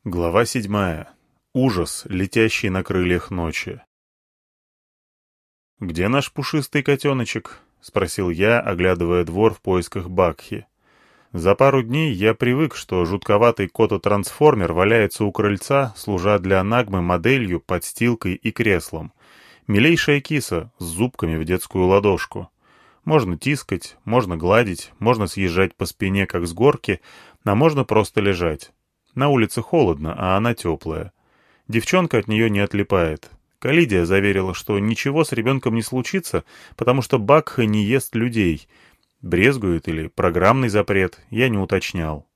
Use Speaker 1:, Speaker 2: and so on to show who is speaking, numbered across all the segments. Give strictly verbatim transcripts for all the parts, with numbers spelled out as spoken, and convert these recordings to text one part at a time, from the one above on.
Speaker 1: Глава седьмая. Ужас, летящий на крыльях ночи. «Где наш пушистый котеночек?» — спросил я, оглядывая двор в поисках Бакхи. За пару дней я привык, что жутковатый кото-трансформер валяется у крыльца, служа для Нагмы моделью, подстилкой и креслом. Милейшая киса с зубками в детскую ладошку. Можно тискать, можно гладить, можно съезжать по спине, как с горки, а можно просто лежать. На улице холодно, а она теплая. Девчонка от нее не отлипает. Калидия заверила, что ничего с ребенком не случится, потому что Бакха не ест людей. Брезгует или программный запрет, я не уточнял.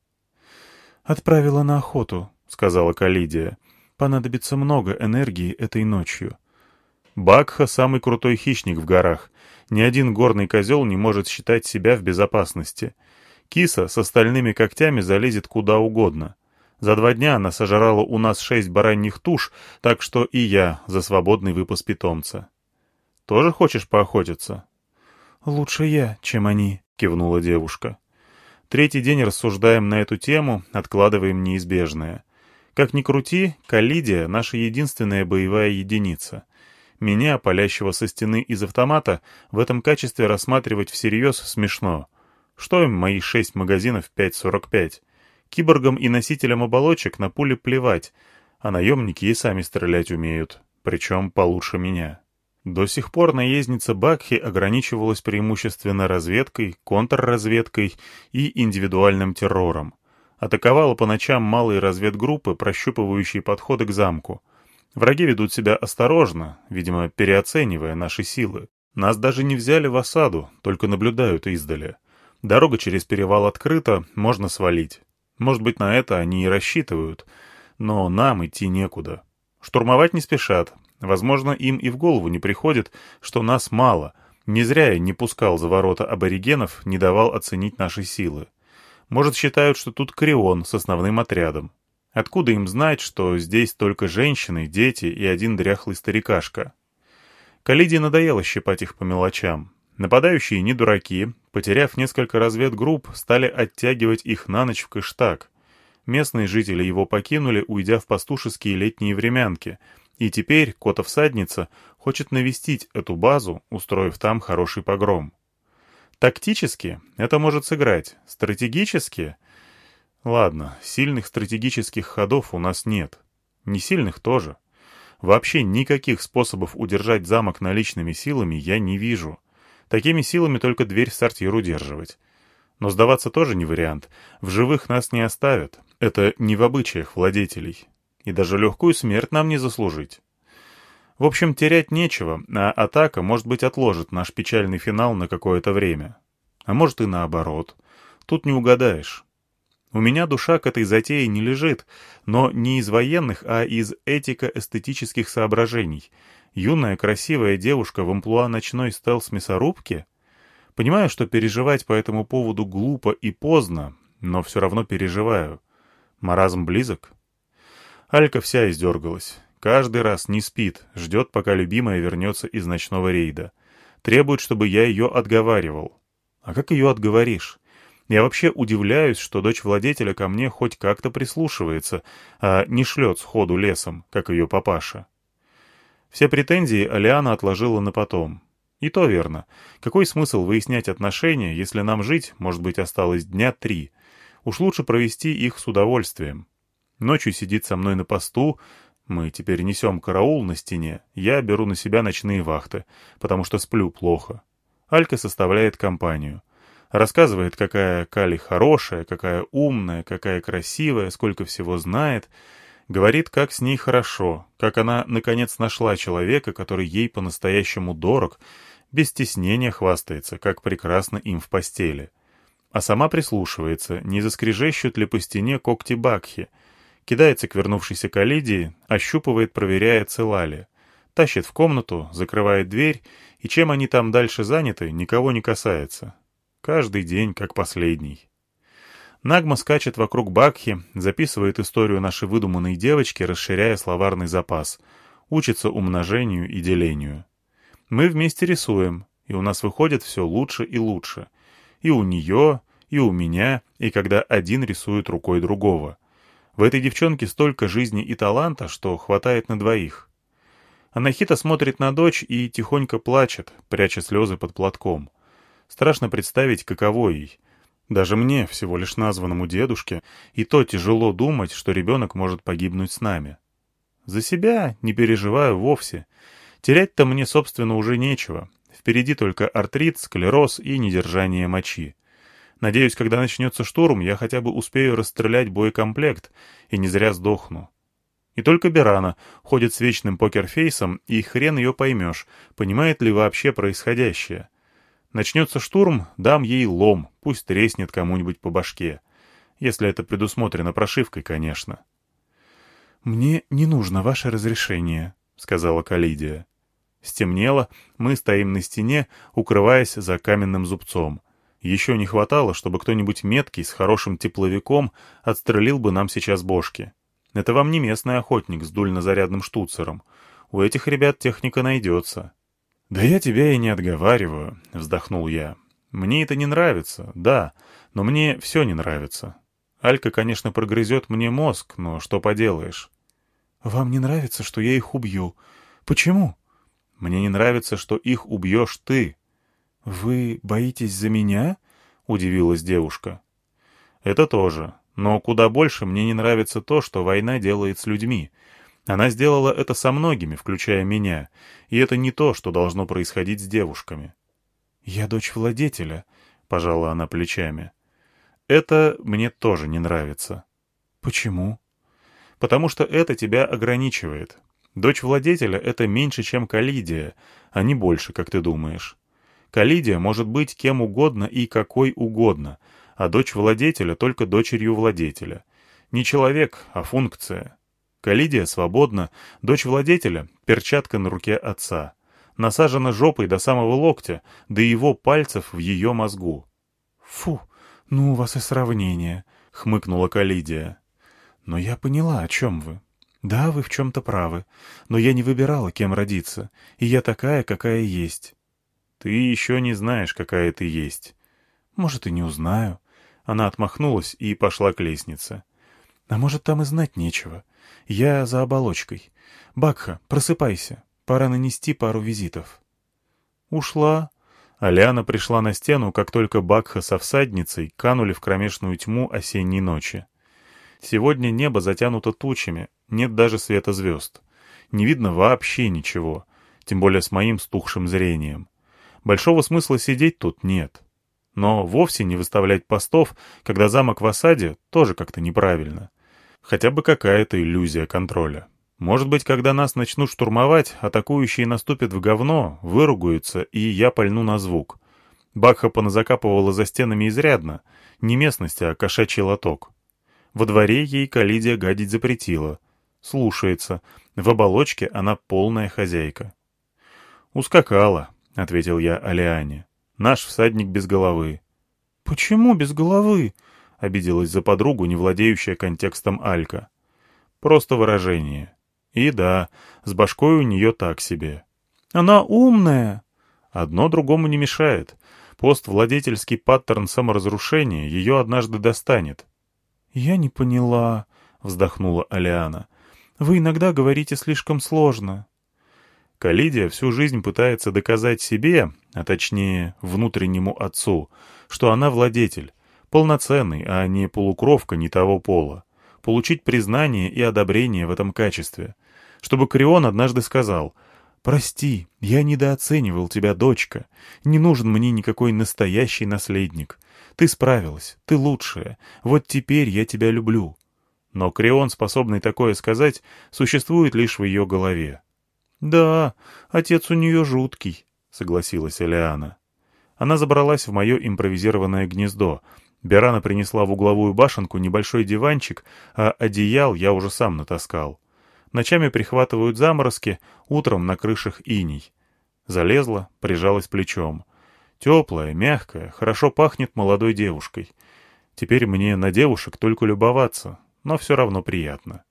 Speaker 1: «Отправила на охоту», — сказала Калидия. «Понадобится много энергии этой ночью». Бакха — самый крутой хищник в горах. Ни один горный козел не может считать себя в безопасности. Киса с остальными когтями залезет куда угодно. За два дня она сожрала у нас шесть бараньих туш, так что и я за свободный выпас питомца. «Тоже хочешь поохотиться?» «Лучше я, чем они», — кивнула девушка. Третий день рассуждаем на эту тему, откладываем неизбежное. Как ни крути, Калидия — наша единственная боевая единица. Меня, палящего со стены из автомата, в этом качестве рассматривать всерьез смешно. Что им мои шесть магазинов пять сорок пять? Киборгам и носителям оболочек на пули плевать, а наемники и сами стрелять умеют, причем получше меня. До сих пор наездница Бакхи ограничивалась преимущественно разведкой, контрразведкой и индивидуальным террором. Атаковала по ночам малые разведгруппы, прощупывающие подходы к замку. Враги ведут себя осторожно, видимо, переоценивая наши силы. Нас даже не взяли в осаду, только наблюдают издали. Дорога через перевал открыта, можно свалить. Может быть, на это они и рассчитывают, но нам идти некуда. Штурмовать не спешат. Возможно, им и в голову не приходит, что нас мало. Не зря я не пускал за ворота аборигенов, не давал оценить наши силы. Может, считают, что тут Крион с основным отрядом. Откуда им знать, что здесь только женщины, дети и один дряхлый старикашка? Калидии надоело щипать их по мелочам. Нападающие не дураки, потеряв несколько разведгрупп, стали оттягивать их на ночь в Кыштак. Местные жители его покинули, уйдя в пастушеские летние времянки, и теперь кота-всадница хочет навестить эту базу, устроив там хороший погром. Тактически это может сыграть, стратегически... Ладно, сильных стратегических ходов у нас нет. Не сильных тоже. Вообще никаких способов удержать замок наличными силами я не вижу. Такими силами только дверь в сортир удерживать. Но сдаваться тоже не вариант. В живых нас не оставят. Это не в обычаях владетелей. И даже легкую смерть нам не заслужить. В общем, терять нечего, а атака, может быть, отложит наш печальный финал на какое-то время. А может и наоборот. Тут не угадаешь. У меня душа к этой затее не лежит, но не из военных, а из этико-эстетических соображений. Юная красивая девушка в амплуа ночной стелс-мясорубки? Понимаю, что переживать по этому поводу глупо и поздно, но все равно переживаю. Маразм близок? Алька вся издергалась. Каждый раз не спит, ждет, пока любимая вернется из ночного рейда. Требует, чтобы я ее отговаривал. А как ее отговоришь? Я вообще удивляюсь, что дочь владетеля ко мне хоть как-то прислушивается, а не шлет сходу лесом, как ее папаша. Все претензии Алиана отложила на потом. И то верно. Какой смысл выяснять отношения, если нам жить, может быть, осталось дня три? Уж лучше провести их с удовольствием. Ночью сидит со мной на посту, мы теперь несем караул на стене, я беру на себя ночные вахты, потому что сплю плохо. Алька составляет компанию. Рассказывает, какая Кали хорошая, какая умная, какая красивая, сколько всего знает. Говорит, как с ней хорошо, как она, наконец, нашла человека, который ей по-настоящему дорог, без стеснения хвастается, как прекрасно им в постели. А сама прислушивается, не заскрежещут ли по стене когти Бакхи. Кидается к вернувшейся Калидии, ощупывает, проверяя, цела ли. Тащит в комнату, закрывает дверь, и чем они там дальше заняты, никого не касается. Каждый день как последний. Нагма скачет вокруг Бакхи, записывает историю нашей выдуманной девочки, расширяя словарный запас, учится умножению и делению. Мы вместе рисуем, и у нас выходит все лучше и лучше. И у нее, и у меня, и когда один рисует рукой другого. В этой девчонке столько жизни и таланта, что хватает на двоих. Анахита смотрит на дочь и тихонько плачет, пряча слезы под платком. Страшно представить, каково ей. Даже мне, всего лишь названному дедушке, и то тяжело думать, что ребенок может погибнуть с нами. За себя не переживаю вовсе. Терять-то мне, собственно, уже нечего. Впереди только артрит, склероз и недержание мочи. Надеюсь, когда начнется штурм, я хотя бы успею расстрелять боекомплект и не зря сдохну. И только Берана ходит с вечным покерфейсом, и хрен ее поймешь, понимает ли вообще происходящее. Начнется штурм, дам ей лом, пусть треснет кому-нибудь по башке. Если это предусмотрено прошивкой, конечно. «Мне не нужно ваше разрешение», — сказала Калидия. Стемнело, мы стоим на стене, укрываясь за каменным зубцом. Еще не хватало, чтобы кто-нибудь меткий с хорошим тепловиком отстрелил бы нам сейчас бошки. Это вам не местный охотник с дульнозарядным штуцером. У этих ребят техника найдется. «Да я тебя и не отговариваю», — вздохнул я. «Мне это не нравится, да, но мне все не нравится. Алька, конечно, прогрызет мне мозг, но что поделаешь». «Вам не нравится, что я их убью? Почему?» «Мне не нравится, что их убьешь ты». «Вы боитесь за меня?» — удивилась девушка. «Это тоже. Но куда больше мне не нравится то, что война делает с людьми. Она сделала это со многими, включая меня, и это не то, что должно происходить с девушками». «Я дочь владетеля», — пожала она плечами. «Это мне тоже не нравится». «Почему?» «Потому что это тебя ограничивает. Дочь владетеля — это меньше, чем Калидия, а не больше, как ты думаешь. Калидия может быть кем угодно и какой угодно, а дочь владетеля только дочерью владетеля. Не человек, а функция. Калидия свободна, дочь владетеля — перчатка на руке отца. Насажена жопой до самого локтя, до его пальцев в ее мозгу». «Фу, ну у вас и сравнение», — хмыкнула Калидия. «Но я поняла, о чем вы. Да, вы в чем-то правы, но я не выбирала, кем родиться, и я такая, какая есть». «Ты еще не знаешь, какая ты есть». «Может, и не узнаю». Она отмахнулась и пошла к лестнице. «А может, там и знать нечего. Я за оболочкой. Бакха, просыпайся. Пора нанести пару визитов». Ушла. Аляна пришла на стену, как только Бакха со всадницей канули в кромешную тьму осенней ночи. Сегодня небо затянуто тучами, нет даже света звезд. Не видно вообще ничего, тем более с моим стухшим зрением. Большого смысла сидеть тут нет. Но вовсе не выставлять постов, когда замок в осаде, тоже как-то неправильно. Хотя бы какая-то иллюзия контроля. Может быть, когда нас начнут штурмовать, атакующие наступят в говно, выругаются, и я пальну на звук. Бакха поназакапывала за стенами изрядно. Не местность, а кошачий лоток. Во дворе ей Калидия гадить запретила. Слушается. В оболочке она полная хозяйка. «Ускакала», — ответил я Алиане. «Наш всадник без головы». «Почему без головы?» — обиделась за подругу, не владеющая контекстом Алька. «Просто выражение. И да, с башкой у нее так себе». «Она умная». «Одно другому не мешает. Поствладетельский паттерн саморазрушения ее однажды достанет». «Я не поняла», — вздохнула Алиана. «Вы иногда говорите слишком сложно». Калидия всю жизнь пытается доказать себе, а точнее внутреннему отцу, что она владетель, полноценный, а не полукровка не того пола, получить признание и одобрение в этом качестве, чтобы Крион однажды сказал: «Прости, я недооценивал тебя, дочка, не нужен мне никакой настоящий наследник. Ты справилась, ты лучшая, вот теперь я тебя люблю». Но Крион, способный такое сказать, существует лишь в ее голове. «Да, отец у нее жуткий», — согласилась Алиана. Она забралась в мое импровизированное гнездо. Берана принесла в угловую башенку небольшой диванчик, а одеял я уже сам натаскал. Ночами прихватывают заморозки, утром на крышах иней. Залезла, прижалась плечом. Теплая, мягкая, хорошо пахнет молодой девушкой. Теперь мне на девушек только любоваться, но все равно приятно.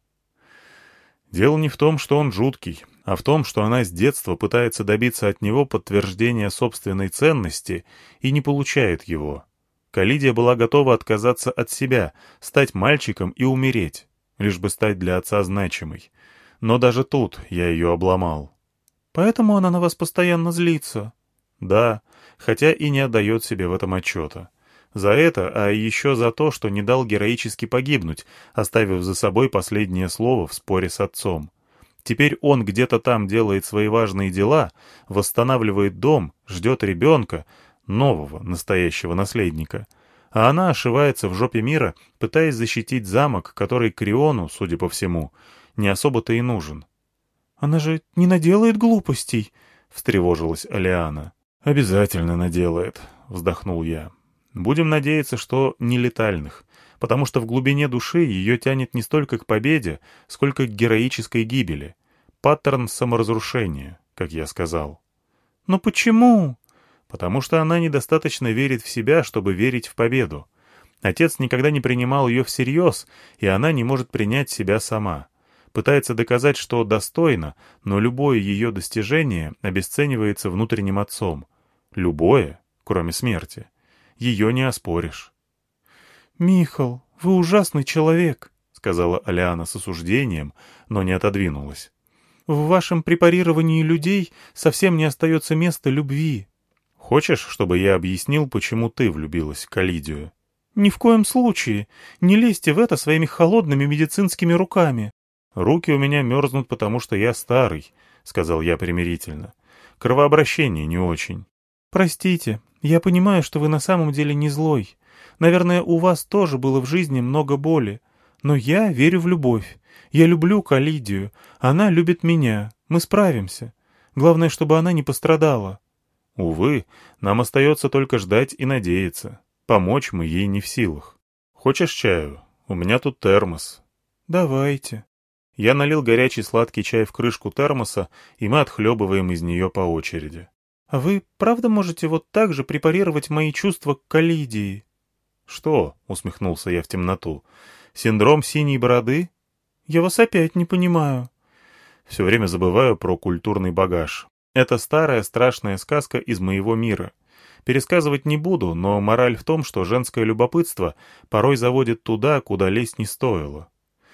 Speaker 1: Дело не в том, что он жуткий, а в том, что она с детства пытается добиться от него подтверждения собственной ценности и не получает его. Калидия была готова отказаться от себя, стать мальчиком и умереть. лишь бы стать для отца значимой. Но даже тут я ее обломал.
Speaker 2: Поэтому она на вас постоянно злится?
Speaker 1: Да, хотя и не отдает себе в этом отчета. За это, а еще за то, что не дал героически погибнуть, оставив за собой последнее слово в споре с отцом. Теперь он где-то там делает свои важные дела, восстанавливает дом, ждет ребенка, нового, настоящего наследника. А она ошивается в жопе мира, пытаясь защитить замок, который Криону, судя по всему, не особо-то и нужен.
Speaker 2: «Она же не наделает глупостей», —
Speaker 1: встревожилась Алиана. «Обязательно наделает», — вздохнул я. «Будем надеяться, что не летальных, потому что в глубине души ее тянет не столько к победе, сколько к героической гибели. Паттерн саморазрушения, как я сказал».
Speaker 2: «Но почему?»
Speaker 1: «Потому что она недостаточно верит в себя, чтобы верить в победу. Отец никогда не принимал ее всерьез, и она не может принять себя сама. Пытается доказать, что достойна, но любое ее достижение обесценивается внутренним отцом. Любое, кроме смерти. Ее не оспоришь».
Speaker 2: «Михал, вы ужасный человек»,
Speaker 1: — сказала Алиана с осуждением, но не отодвинулась.
Speaker 2: «В вашем препарировании людей совсем не остается места любви».
Speaker 1: «Хочешь, чтобы я объяснил, почему ты влюбилась в Калидию?»
Speaker 2: «Ни в коем случае. Не лезьте в это своими холодными медицинскими руками».
Speaker 1: «Руки у меня мерзнут, потому что я старый», — сказал я примирительно. «Кровообращение не очень».
Speaker 2: «Простите, я понимаю, что вы на самом деле не злой. Наверное, у вас тоже было в жизни много боли. Но я верю в любовь. Я люблю Калидию. Она любит меня. Мы справимся. Главное, чтобы она не пострадала».
Speaker 1: «Увы, нам остается только ждать и надеяться. Помочь мы ей не в силах. Хочешь чаю? У меня тут термос».
Speaker 2: «Давайте».
Speaker 1: Я налил горячий сладкий чай в крышку термоса, и мы отхлебываем из нее по очереди.
Speaker 2: «А вы правда можете вот так же препарировать мои чувства к Калидии?»
Speaker 1: «Что?» — усмехнулся я в темноту. «Синдром синей бороды?»
Speaker 2: «Я вас опять не понимаю».
Speaker 1: Все время забываю про культурный багаж. Это старая страшная сказка из моего мира. Пересказывать не буду, но мораль в том, что женское любопытство порой заводит туда, куда лезть не стоило.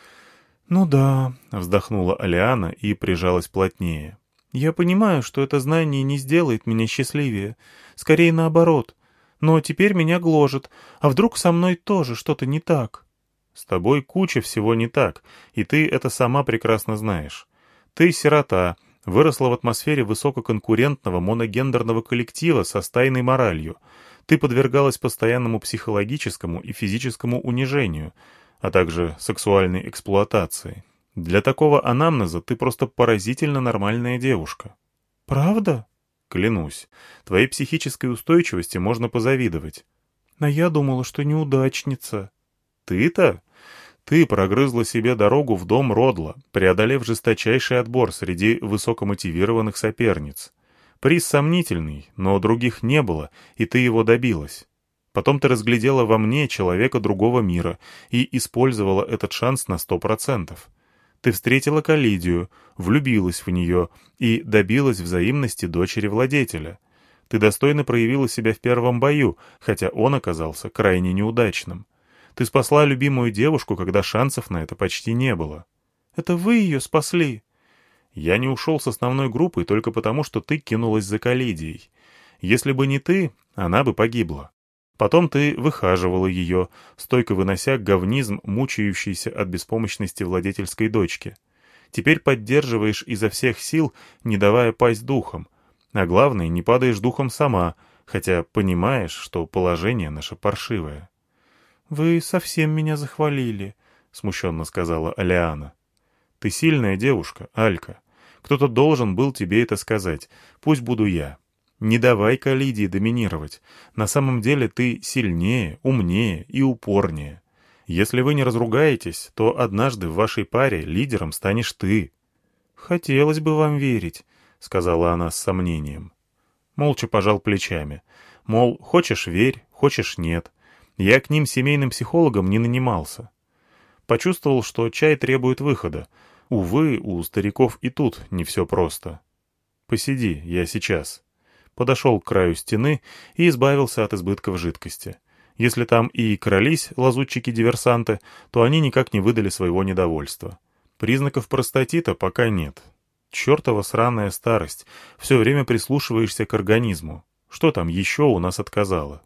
Speaker 2: «Ну да»,
Speaker 1: — вздохнула Алиана и прижалась плотнее.
Speaker 2: «Я понимаю, что это знание не сделает меня счастливее. Скорее наоборот. Но теперь меня гложет. А вдруг со мной тоже что-то не так?»
Speaker 1: «С тобой куча всего не так, и ты это сама прекрасно знаешь. Ты сирота, выросла в атмосфере высококонкурентного моногендерного коллектива со стайной моралью. Ты подвергалась постоянному психологическому и физическому унижению, а также сексуальной эксплуатации. Для такого анамнеза ты просто поразительно нормальная девушка».
Speaker 2: «Правда?»
Speaker 1: «Клянусь, твоей психической устойчивости можно позавидовать».
Speaker 2: «А я думала, что неудачница».
Speaker 1: «Ты-то? Ты прогрызла себе дорогу в дом Родла, преодолев жесточайший отбор среди высокомотивированных соперниц. Приз сомнительный, но других не было, и ты его добилась. Потом ты разглядела во мне человека другого мира и использовала этот шанс на сто процентов. Ты встретила Калидию, влюбилась в нее и добилась взаимности дочери владетеля. Ты достойно проявила себя в первом бою, хотя он оказался крайне неудачным. Ты спасла любимую девушку, когда шансов на это почти не было».
Speaker 2: «Это вы ее спасли?»
Speaker 1: «Я не ушел с основной группой только потому, что ты кинулась за Калидией. Если бы не ты, она бы погибла. Потом ты выхаживала ее, стойко вынося говнизм, мучающийся от беспомощности владетельской дочки. Теперь поддерживаешь изо всех сил, не давая пасть духом. А главное, не падаешь духом сама, хотя понимаешь, что положение наше паршивое».
Speaker 2: «Вы совсем меня захвалили», — смущенно сказала Алиана.
Speaker 1: «Ты сильная девушка, Алька. Кто-то должен был тебе это сказать. Пусть буду я. Не давай Калидии доминировать. На самом деле ты сильнее, умнее и упорнее. Если вы не разругаетесь, то однажды в вашей паре лидером станешь ты».
Speaker 2: «Хотелось бы вам верить», — сказала она с сомнением.
Speaker 1: Молча пожал плечами. Мол, хочешь — верь, хочешь — нет. Я к ним семейным психологом не нанимался. Почувствовал, что чай требует выхода. Увы, у стариков и тут не все просто. «Посиди, я сейчас». Подошел к краю стены и избавился от избытков жидкости. Если там и крались лазутчики-диверсанты, то они никак не выдали своего недовольства. Признаков простатита пока нет. Чертова сраная старость. Все время прислушиваешься к организму. Что там еще у нас отказало?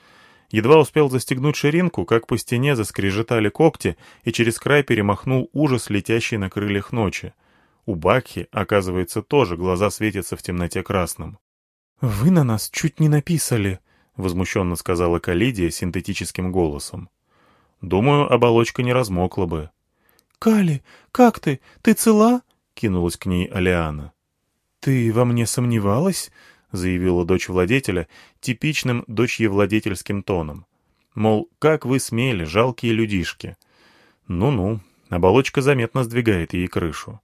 Speaker 1: Едва успел застегнуть ширинку, как по стене заскрежетали когти, и через край перемахнул ужас, летящий на крыльях ночи. У Бакхи, оказывается, тоже глаза светятся в темноте красным.
Speaker 2: «Вы на нас чуть не написали», — возмущенно сказала Калидия синтетическим голосом.
Speaker 1: «Думаю, оболочка не размокла бы».
Speaker 2: «Кали, как ты? Ты цела?»
Speaker 1: — кинулась к ней Алиана.
Speaker 2: «Ты во мне сомневалась?» — заявила дочь владетеля типичным дочьевладетельским тоном.
Speaker 1: Мол, как вы смели, жалкие людишки. Ну-ну, оболочка заметно сдвигает ей крышу.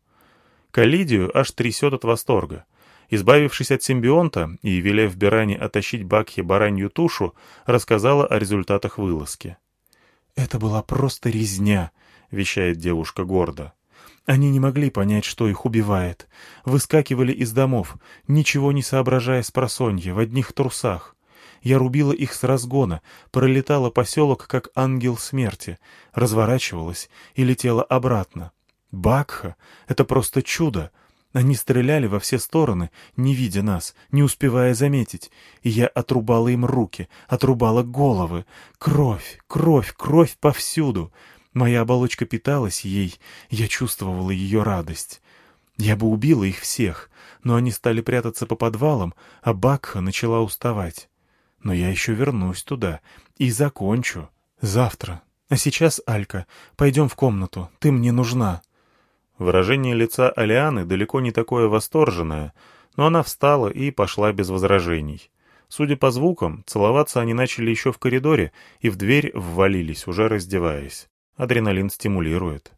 Speaker 1: Калидию аж трясет от восторга. Избавившись от симбионта и велев Беране оттащить Бакхе баранью тушу, рассказала о результатах вылазки.
Speaker 2: «Это была просто резня», — вещает девушка гордо. «Они не могли понять, что их убивает. Выскакивали из домов, ничего не соображая спросонья, в одних трусах. Я рубила их с разгона, пролетала поселок, как ангел смерти, разворачивалась и летела обратно. Бакха — это просто чудо. Они стреляли во все стороны, не видя нас, не успевая заметить, и я отрубала им руки, отрубала головы. Кровь, кровь, кровь повсюду. Моя оболочка питалась ей, я чувствовала ее радость. Я бы убила их всех, но они стали прятаться по подвалам, а Бакха начала уставать. Но я еще вернусь туда и закончу. Завтра. А сейчас, Алька, пойдем в комнату, ты мне нужна».
Speaker 1: Выражение лица Алианы далеко не такое восторженное, но она встала и пошла без возражений. Судя по звукам, целоваться они начали еще в коридоре и в дверь ввалились, уже раздеваясь. Адреналин стимулирует.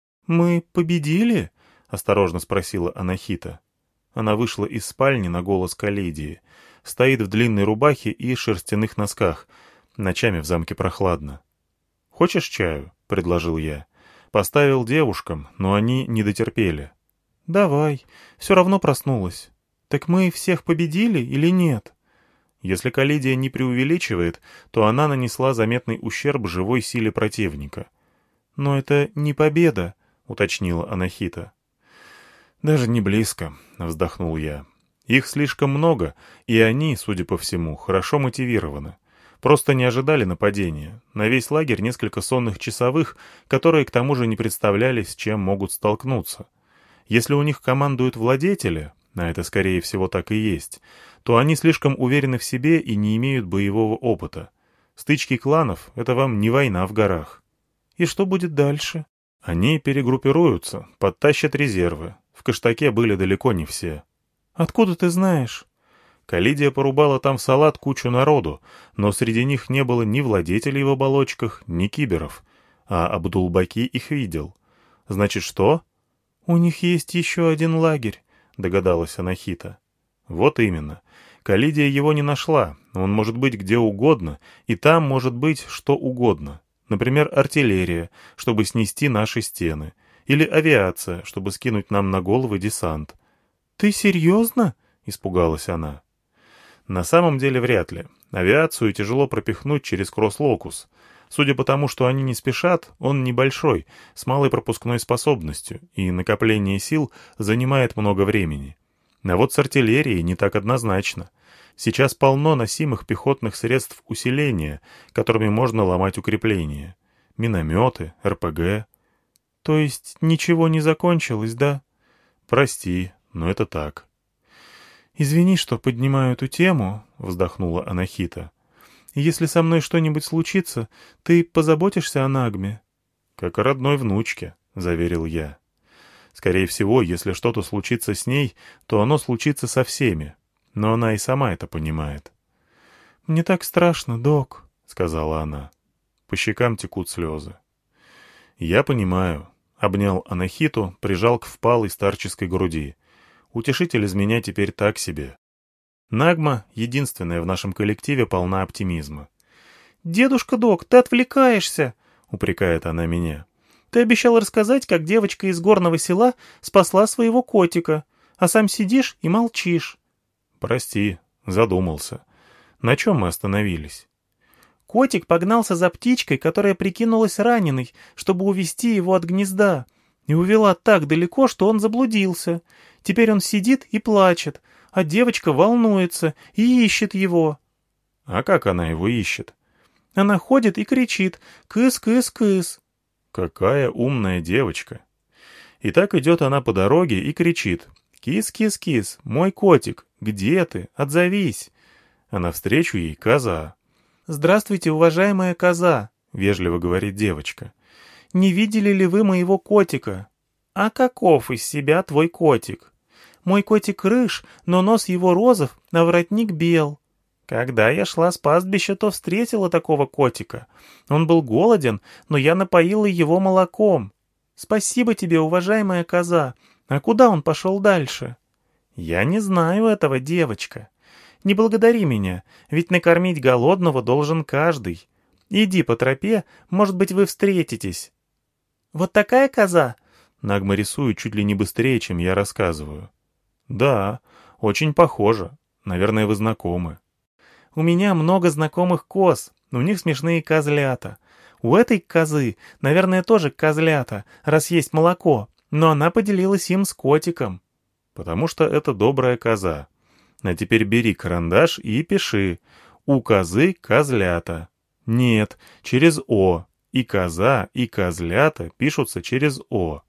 Speaker 2: «Мы победили?»
Speaker 1: — осторожно спросила Анахита. Она вышла из спальни на голос Калидии. Стоит в длинной рубахе и шерстяных носках. Ночами в замке прохладно. «Хочешь чаю?» — предложил я. Поставил девушкам, но они не дотерпели.
Speaker 2: «Давай. Все равно проснулась. Так мы всех победили или нет?»
Speaker 1: Если Калидия не преувеличивает, то она нанесла заметный ущерб живой силе противника.
Speaker 2: «Но это не победа»,
Speaker 1: — уточнила Анахита. «Даже не близко», — вздохнул я. «Их слишком много, и они, судя по всему, хорошо мотивированы. Просто не ожидали нападения. На весь лагерь несколько сонных часовых, которые к тому же не представляли, с чем могут столкнуться. Если у них командуют владетели, а это скорее всего так и есть, то они слишком уверены в себе и не имеют боевого опыта. Стычки кланов — это вам не война в горах».
Speaker 2: «И что будет дальше?»
Speaker 1: «Они перегруппируются, подтащат резервы. В Каштаке были далеко не все».
Speaker 2: «Откуда ты знаешь?»
Speaker 1: Калидия порубала там в салат кучу народу, но среди них не было ни владетелей в оболочках, ни киберов. А Абдулбаки их видел. Значит, что?
Speaker 2: «У них есть еще один лагерь»,
Speaker 1: — догадалась Анахита. «Вот именно. Калидия его не нашла. Он может быть где угодно, и там может быть что угодно. Например, артиллерия, чтобы снести наши стены. Или авиация, чтобы скинуть нам на головы десант».
Speaker 2: «Ты серьезно?»
Speaker 1: — испугалась она. На самом деле вряд ли. Авиацию тяжело пропихнуть через кросс-локус. Судя по тому, что они не спешат, он небольшой, с малой пропускной способностью, и накопление сил занимает много времени. А вот с артиллерией не так однозначно. Сейчас полно носимых пехотных средств усиления, которыми можно ломать укрепления. Минометы, эр пэ гэ.
Speaker 2: «То есть ничего не закончилось, да?»
Speaker 1: «Прости, но это так».
Speaker 2: «Извини, что поднимаю эту тему», — вздохнула Анахита. «Если со мной что-нибудь случится, ты позаботишься о Нагме?»
Speaker 1: «Как о родной внучке», — заверил я. «Скорее всего, если что-то случится с ней, то оно случится со всеми. Но она и сама это понимает».
Speaker 2: «Мне так страшно, док»,
Speaker 1: — сказала она. По щекам текут слезы. «Я понимаю», — обнял Анахиту, прижал к впалой старческой груди. «Утешитель из меня теперь так себе». Нагма, единственная в нашем коллективе, полна оптимизма.
Speaker 2: «Дедушка Док, ты отвлекаешься!»
Speaker 1: — упрекает она меня.
Speaker 2: «Ты обещал рассказать, как девочка из горного села спасла своего котика, а сам сидишь и молчишь».
Speaker 1: «Прости, задумался. На чем мы остановились?»
Speaker 2: Котик погнался за птичкой, которая прикинулась раненой, чтобы увести его от гнезда, и увела так далеко, что он заблудился. Теперь он сидит и плачет, а девочка волнуется и ищет его».
Speaker 1: «А как она его ищет?»
Speaker 2: «Она ходит и кричит: кыс-кыс-кыс».
Speaker 1: «Какая умная девочка!» И так идет она по дороге и кричит: «Кис-кис-кис, мой котик, где ты? Отзовись!» А навстречу ей коза.
Speaker 2: «Здравствуйте, уважаемая коза», — вежливо говорит девочка. «Не видели ли вы моего котика?» «А каков из себя твой котик?» «Мой котик рыж, но нос его розов, а воротник бел». «Когда я шла с пастбища, то встретила такого котика. Он был голоден, но я напоила его молоком. Спасибо тебе, уважаемая коза. А куда он пошел дальше?» «Я не знаю этого, девочка. Не благодари меня, ведь накормить голодного должен каждый. Иди по тропе, может быть, вы встретитесь». «Вот такая коза?»
Speaker 1: Нагма рисует чуть ли не быстрее, чем я рассказываю. «Да, очень похоже. Наверное, вы знакомы».
Speaker 2: «У меня много знакомых коз, у них смешные козлята. У этой козы, наверное, тоже козлята, раз есть молоко, но она поделилась им с котиком».
Speaker 1: «Потому что это добрая коза. А теперь бери карандаш и пиши: у козы козлята». Нет, через «о». И коза, и козлята пишутся через «о».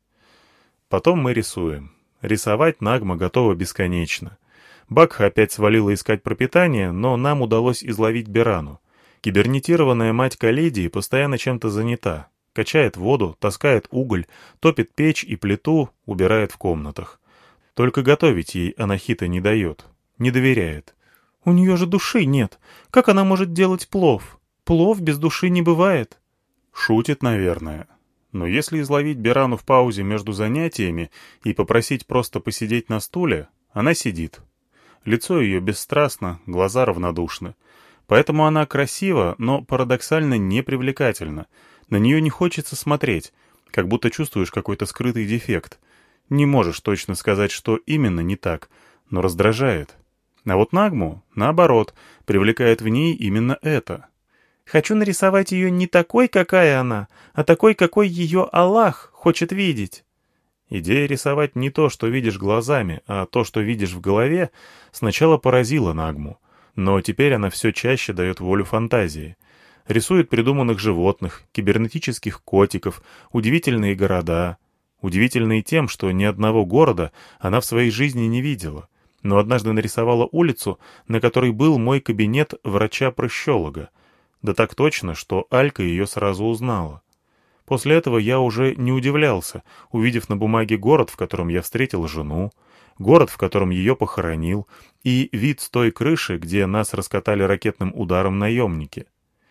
Speaker 1: Потом мы рисуем. Рисовать Нагма готова бесконечно. Бакха опять свалила искать пропитание, но нам удалось изловить Берану. Кибернетированная мать Калидии постоянно чем-то занята. Качает воду, таскает уголь, топит печь и плиту, убирает в комнатах. Только готовить ей Анахита не дает, не доверяет.
Speaker 2: «У нее же души нет. Как она может делать плов? Плов без души не бывает».
Speaker 1: Шутит, наверное. Но если изловить Берану в паузе между занятиями и попросить просто посидеть на стуле, она сидит. Лицо ее бесстрастно, глаза равнодушны. Поэтому она красива, но парадоксально непривлекательна. На нее не хочется смотреть, как будто чувствуешь какой-то скрытый дефект. Не можешь точно сказать, что именно не так, но раздражает. А вот Нагму, наоборот, привлекает в ней именно это.
Speaker 2: «Хочу нарисовать ее не такой, какая она, а такой, какой ее Аллах хочет видеть».
Speaker 1: Идея рисовать не то, что видишь глазами, а то, что видишь в голове, сначала поразила Нагму, но теперь она все чаще дает волю фантазии. Рисует придуманных животных, кибернетических котиков, удивительные города. Удивительные тем, что ни одного города она в своей жизни не видела, но однажды нарисовала улицу, на которой был мой кабинет врача-прыщолога. Да так точно, что Алька ее сразу узнала. После этого я уже не удивлялся, увидев на бумаге город, в котором я встретил жену, город, в котором ее похоронил, и вид с той крыши, где нас раскатали ракетным ударом наемники.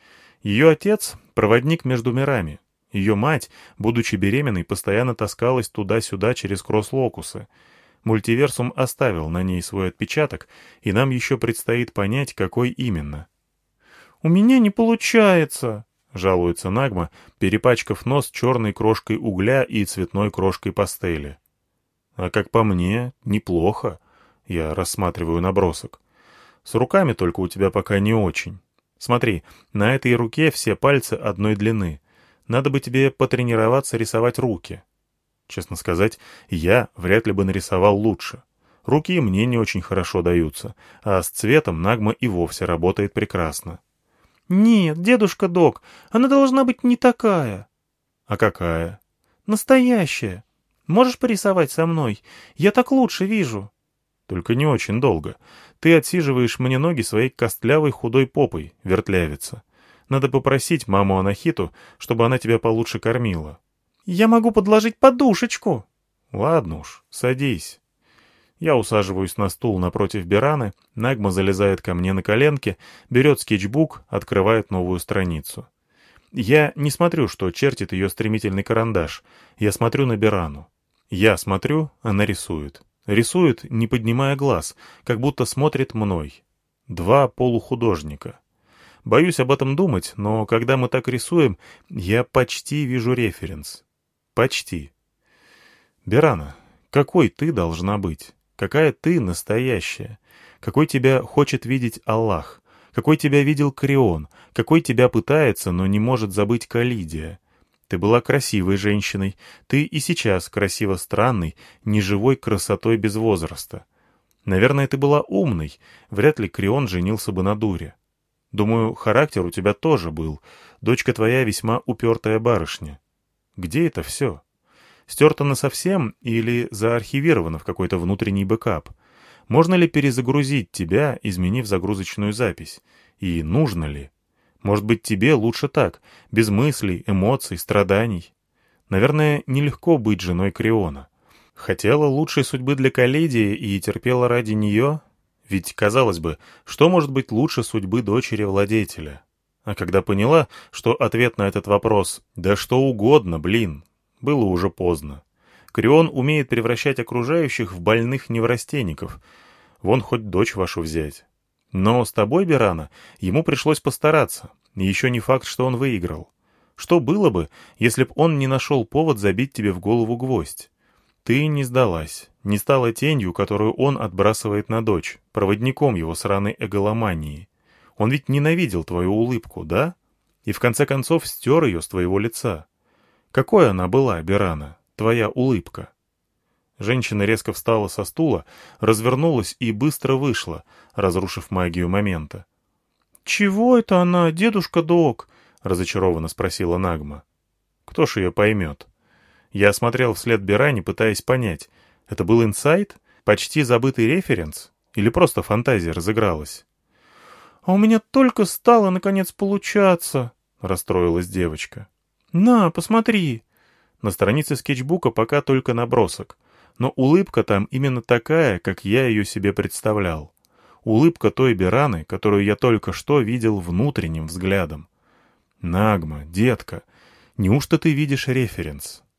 Speaker 1: Ее отец — проводник между мирами. Ее мать, будучи беременной, постоянно таскалась туда-сюда через кросс-локусы. Мультиверсум оставил на ней свой отпечаток, и нам еще предстоит понять, какой именно.
Speaker 2: «У меня не получается»,
Speaker 1: — жалуется Нагма, перепачкав нос черной крошкой угля и цветной крошкой пастели. «А как по мне, неплохо», — я рассматриваю набросок. «С руками только у тебя пока не очень. Смотри, на этой руке все пальцы одной длины. Надо бы тебе потренироваться рисовать руки». Честно сказать, я вряд ли бы нарисовал лучше. Руки мне не очень хорошо даются, а с цветом Нагма и вовсе работает прекрасно.
Speaker 2: «Нет, дедушка Док, она должна быть не такая».
Speaker 1: «А какая?»
Speaker 2: «Настоящая. Можешь порисовать со мной? Я так лучше вижу».
Speaker 1: «Только не очень долго. Ты отсиживаешь мне ноги своей костлявой худой попой, вертлявица. Надо попросить маму Анахиту, чтобы она тебя получше кормила».
Speaker 2: «Я могу подложить подушечку».
Speaker 1: «Ладно уж, садись». Я усаживаюсь на стул напротив Бераны, Нагма залезает ко мне на коленки, берет скетчбук, открывает новую страницу. Я не смотрю, что чертит ее стремительный карандаш. Я смотрю на Берану. Я смотрю, она рисует. Рисует, не поднимая глаз, как будто смотрит мной. Два полухудожника. Боюсь об этом думать, но когда мы так рисуем, я почти вижу референс. Почти. Берана, какой ты должна быть? Какая ты настоящая? Какой тебя хочет видеть Аллах? какой тебя видел Крион, какой тебя пытается, но не может забыть Калидия. Ты была красивой женщиной, ты и сейчас красиво странной, неживой красотой без возраста. Наверное, ты была умной, вряд ли Крион женился бы на дуре. Думаю, характер у тебя тоже был, дочка твоя весьма упертая барышня. Где это все? Стерто насовсем или заархивировано в какой-то внутренний бэкап? Можно ли перезагрузить тебя, изменив загрузочную запись? И нужно ли? Может быть, тебе лучше так, без мыслей, эмоций, страданий? Наверное, нелегко быть женой Криона. Хотела лучшей судьбы для Калидии и терпела ради нее? Ведь, казалось бы, что может быть лучше судьбы дочери владетеля? А когда поняла, что ответ на этот вопрос «да что угодно, блин», было уже поздно. Крион умеет превращать окружающих в больных неврастенников. Вон хоть дочь вашу взять. Но с тобой, Берана, ему пришлось постараться. И еще не факт, что он выиграл. Что было бы, если б он не нашел повод забить тебе в голову гвоздь? Ты не сдалась, не стала тенью, которую он отбрасывает на дочь, проводником его сраной эголомании. Он ведь ненавидел твою улыбку, да? И в конце концов стер ее с твоего лица. Какой она была, Берана, твоя улыбка? Женщина резко встала со стула, развернулась и быстро вышла, разрушив магию момента.
Speaker 2: «Чего это она, дедушка Док?»
Speaker 1: — разочарованно спросила Нагма. «Кто ж ее поймет?» Я смотрел вслед Беране, пытаясь понять, это был инсайт, почти забытый референс или просто фантазия разыгралась?
Speaker 2: «А у меня только стало, наконец, получаться», — расстроилась девочка. «На, посмотри».
Speaker 1: На странице скетчбука пока только набросок, но улыбка там именно такая, как я ее себе представлял. Улыбка той Бераны, которую я только что видел внутренним взглядом. Нагма, детка, неужто ты видишь референс?